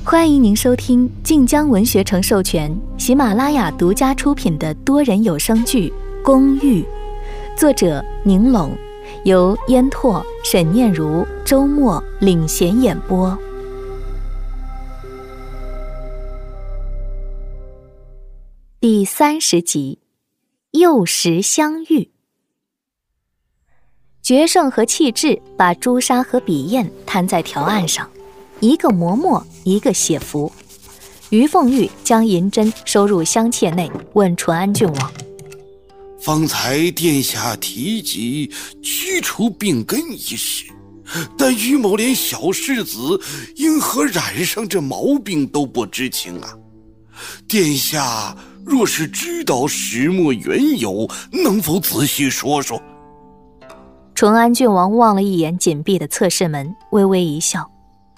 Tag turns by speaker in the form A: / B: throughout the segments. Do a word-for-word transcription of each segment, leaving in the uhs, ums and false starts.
A: 欢迎您收听晋江文学城授权、喜马拉雅独家出品的多人有声剧《公寓》，作者宁拢，由烟拓、沈念如、周末领衔演播。第三十集，幼时相遇。决胜和气质把朱砂和笔砚摊在条案上，一个磨墨，一个写符。于凤玉将银针收入香切内，问淳安郡王：
B: 方才殿下提及驱除病根一事，但于某连小世子因何染上这毛病都不知情啊？殿下若是知道始末缘由，能否仔细说说？
A: 淳安郡王望了一眼紧闭的侧室门，微微一笑：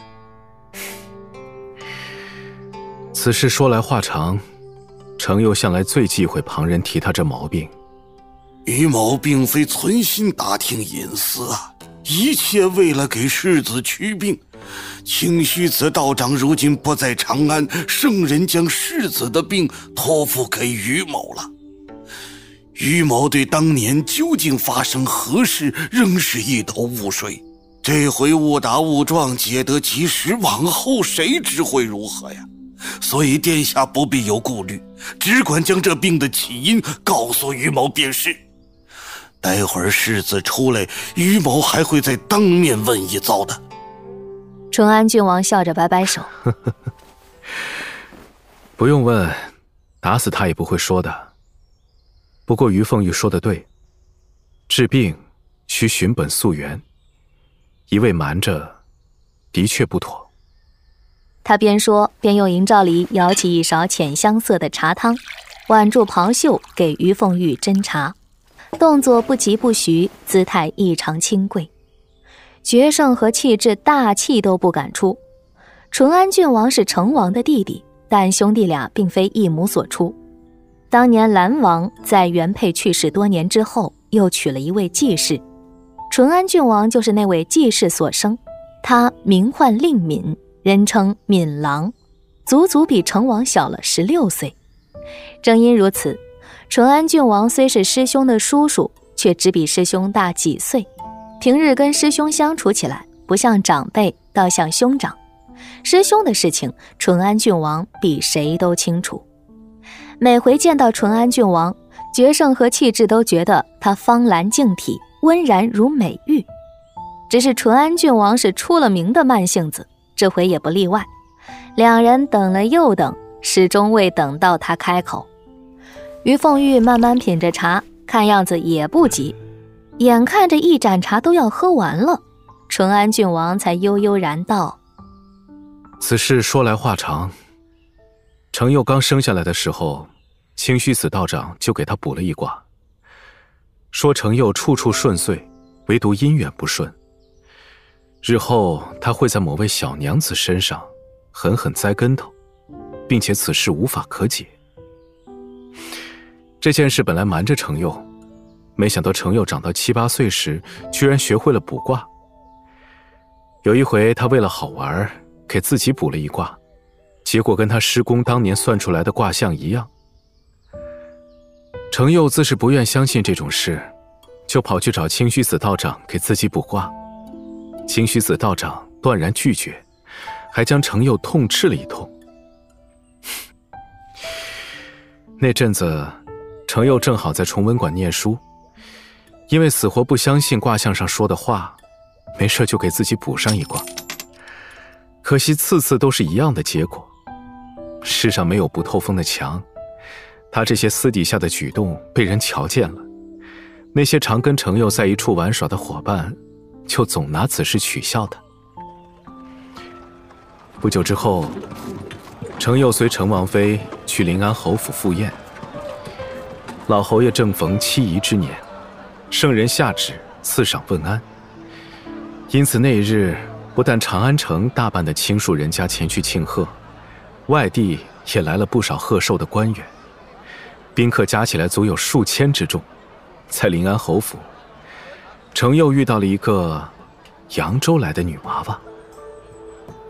C: 此事说来话长，程佑向来最忌讳旁人提他这毛病。
B: 于某并非存心打听隐私啊，一切为了给世子祛病。清虚子道长如今不在长安，圣人将世子的病托付给于某了。于某对当年究竟发生何事仍是一头雾水，这回误打误撞解得及时，往后谁知会如何呀？所以殿下不必有顾虑，只管将这病的起因告诉于某便是。待会儿世子出来，于某还会再当面问一遭的。
A: 淳安郡王笑着摆摆手：
C: 不用问，打死他也不会说的。不过于凤玉说的对，治病需寻本溯源，一味瞒着的确不妥。
A: 他边说边用银罩里舀起一勺浅香色的茶汤，挽住袍袖给于凤玉斟茶，动作不疾不徐，姿态异常清贵。决胜和气质大气都不敢出。淳安郡王是成王的弟弟，但兄弟俩并非一母所出。当年兰王在原配去世多年之后，又娶了一位继室，淳安郡王就是那位继室所生。他名唤令敏，人称敏郎，足足比成王小了十六岁。正因如此，淳安郡王虽是师兄的叔叔，却只比师兄大几岁。平日跟师兄相处起来，不像长辈，倒像兄长。师兄的事情，淳安郡王比谁都清楚。每回见到淳安郡王，决胜和气质都觉得他芳兰静体，温然如美玉。只是淳安郡王是出了名的慢性子，这回也不例外。两人等了又等，始终未等到他开口。于凤玉慢慢品着茶，看样子也不急。眼看着一盏茶都要喝完了，淳安郡王才悠悠然道：
C: 此事说来话长。程佑刚生下来的时候，清虚子道长就给他卜了一卦，说程佑处处顺遂，唯独姻缘不顺。日后他会在某位小娘子身上狠狠栽跟头，并且此事无法可解。这件事本来瞒着程佑，没想到程佑长到七八岁时，居然学会了卜卦。有一回他为了好玩，给自己卜了一卦，结果跟他师公当年算出来的卦象一样。程佑自是不愿相信这种事，就跑去找清虚子道长给自己卜卦。清虚子道长断然拒绝，还将程佑痛斥了一通。那阵子程佑正好在崇文馆念书，因为死活不相信卦象上说的话，没事就给自己补上一卦。可惜次次都是一样的结果。世上没有不透风的墙，他这些私底下的举动被人瞧见了，那些常跟程佑在一处玩耍的伙伴就总拿此事取笑他。不久之后，程佑随程王妃去临安侯府赴宴，老侯爷正逢妻仪之年，圣人下旨赐赏问安。因此那日不但长安城大半的卿庶人家前去庆贺，外地也来了不少贺寿的官员，宾客加起来足有数千之众。在临安侯府，程佑遇到了一个扬州来的女娃娃。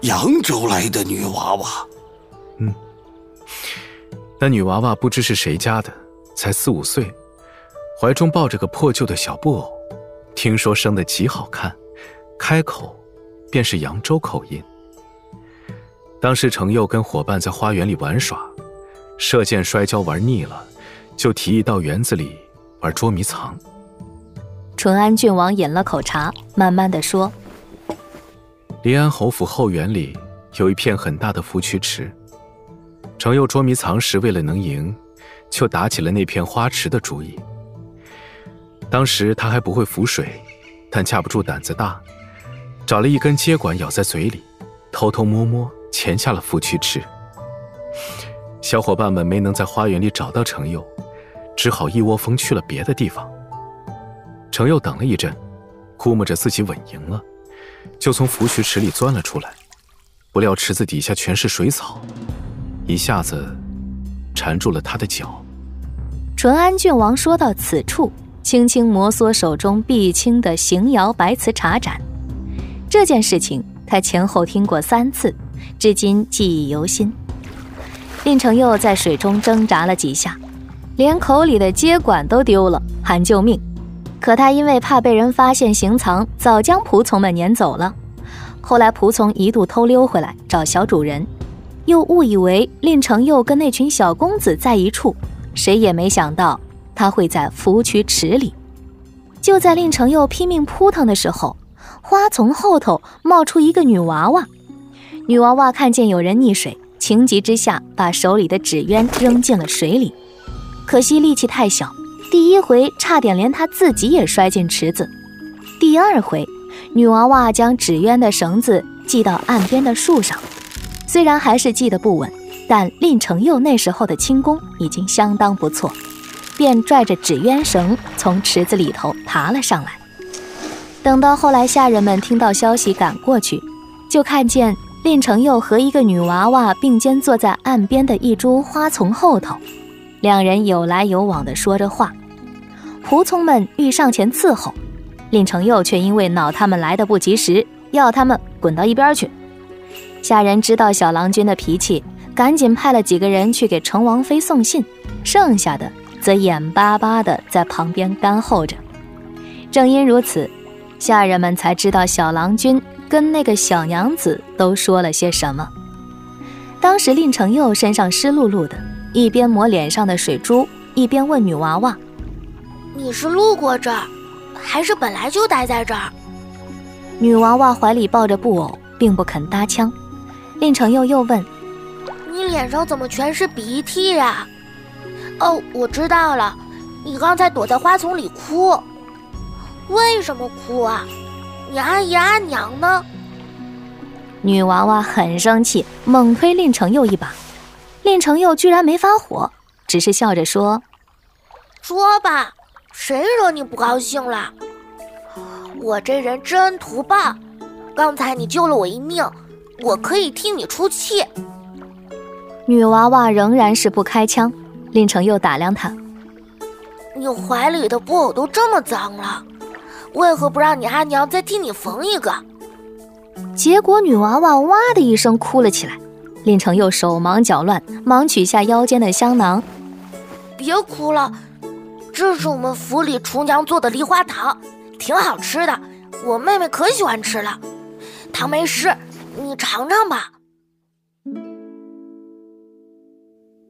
B: 扬州来的女娃娃。
C: 嗯，那女娃娃不知是谁家的，才四五岁，怀中抱着个破旧的小布偶，听说生得极好看，开口便是扬州口音。当时程佑跟伙伴在花园里玩耍，射箭摔跤玩腻了，就提议到园子里玩捉迷藏。
A: 淳安郡王饮了口茶，慢慢地说：
C: 临安侯府后园里有一片很大的芙蕖池，程佑捉迷藏时为了能赢，就打起了那片花池的主意。当时他还不会浮水，但架不住胆子大，找了一根接管咬在嘴里，偷偷摸摸潜下了芙蕖池。小伙伴们没能在花园里找到程佑，只好一窝蜂去了别的地方。程佑等了一阵，估摸着自己稳赢了，就从芙蕖池里钻了出来，不料池子底下全是水草，一下子缠住了他的脚。
A: 淳安郡王说到此处，轻轻摩挲手中碧青的邢窑白瓷茶盏。这件事情他前后听过三次，至今记忆犹新。令程佑在水中挣扎了几下，连口里的接管都丢了，喊救命。可他因为怕被人发现行藏，早将仆从们撵走了。后来仆从一度偷溜回来找小主人，又误以为令程佑跟那群小公子在一处，谁也没想到他会在芙蕖池里。就在令程佑拼命扑腾的时候，花丛后头冒出一个女娃娃。女娃娃看见有人溺水，情急之下把手里的纸鸢扔进了水里，可惜力气太小，第一回差点连她自己也摔进池子。第二回，女娃娃将纸鸢的绳子系到岸边的树上，虽然还是系得不稳，但令程佑那时候的轻功已经相当不错，便拽着纸鸢绳从池子里头爬了上来。等到后来下人们听到消息赶过去，就看见令程佑和一个女娃娃并肩坐在岸边的一株花丛后头，两人有来有往地说着话。仆从们欲上前伺候，令程佑却因为恼他们来得不及时，要他们滚到一边去。下人知道小郎君的脾气，赶紧派了几个人去给程王妃送信，剩下的则眼巴巴地在旁边干候着。正因如此，下人们才知道小郎君跟那个小娘子都说了些什么。当时令程佑身上湿漉漉的，一边抹脸上的水珠，一边问女娃娃：
D: 你是路过这儿，还是本来就待在这儿？
A: 女娃娃怀里抱着布偶，并不肯搭腔。令程佑又问：
D: 你脸上怎么全是鼻涕呀？哦，我知道了，你刚才躲在花丛里哭。为什么哭啊？你阿姨阿娘呢？
A: 女娃娃很生气，猛推令程佑一把。令程佑居然没发火，只是笑着说：
D: 说吧，谁惹你不高兴了？我这人真图报，刚才你救了我一命，我可以替你出气。
A: 女娃娃仍然是不开腔。令程佑打量她：
D: 你怀里的布偶都这么脏了，为何不让你阿娘再替你缝一个？
A: 结果女娃娃哇的一声哭了起来。令程佑手忙脚乱，忙取下腰间的香囊：
D: 别哭了，这是我们府里厨娘做的梨花糖，挺好吃的，我妹妹可喜欢吃了。糖没事，你尝尝吧。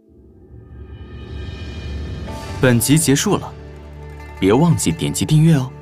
E: 本集结束了，别忘记点击订阅哦。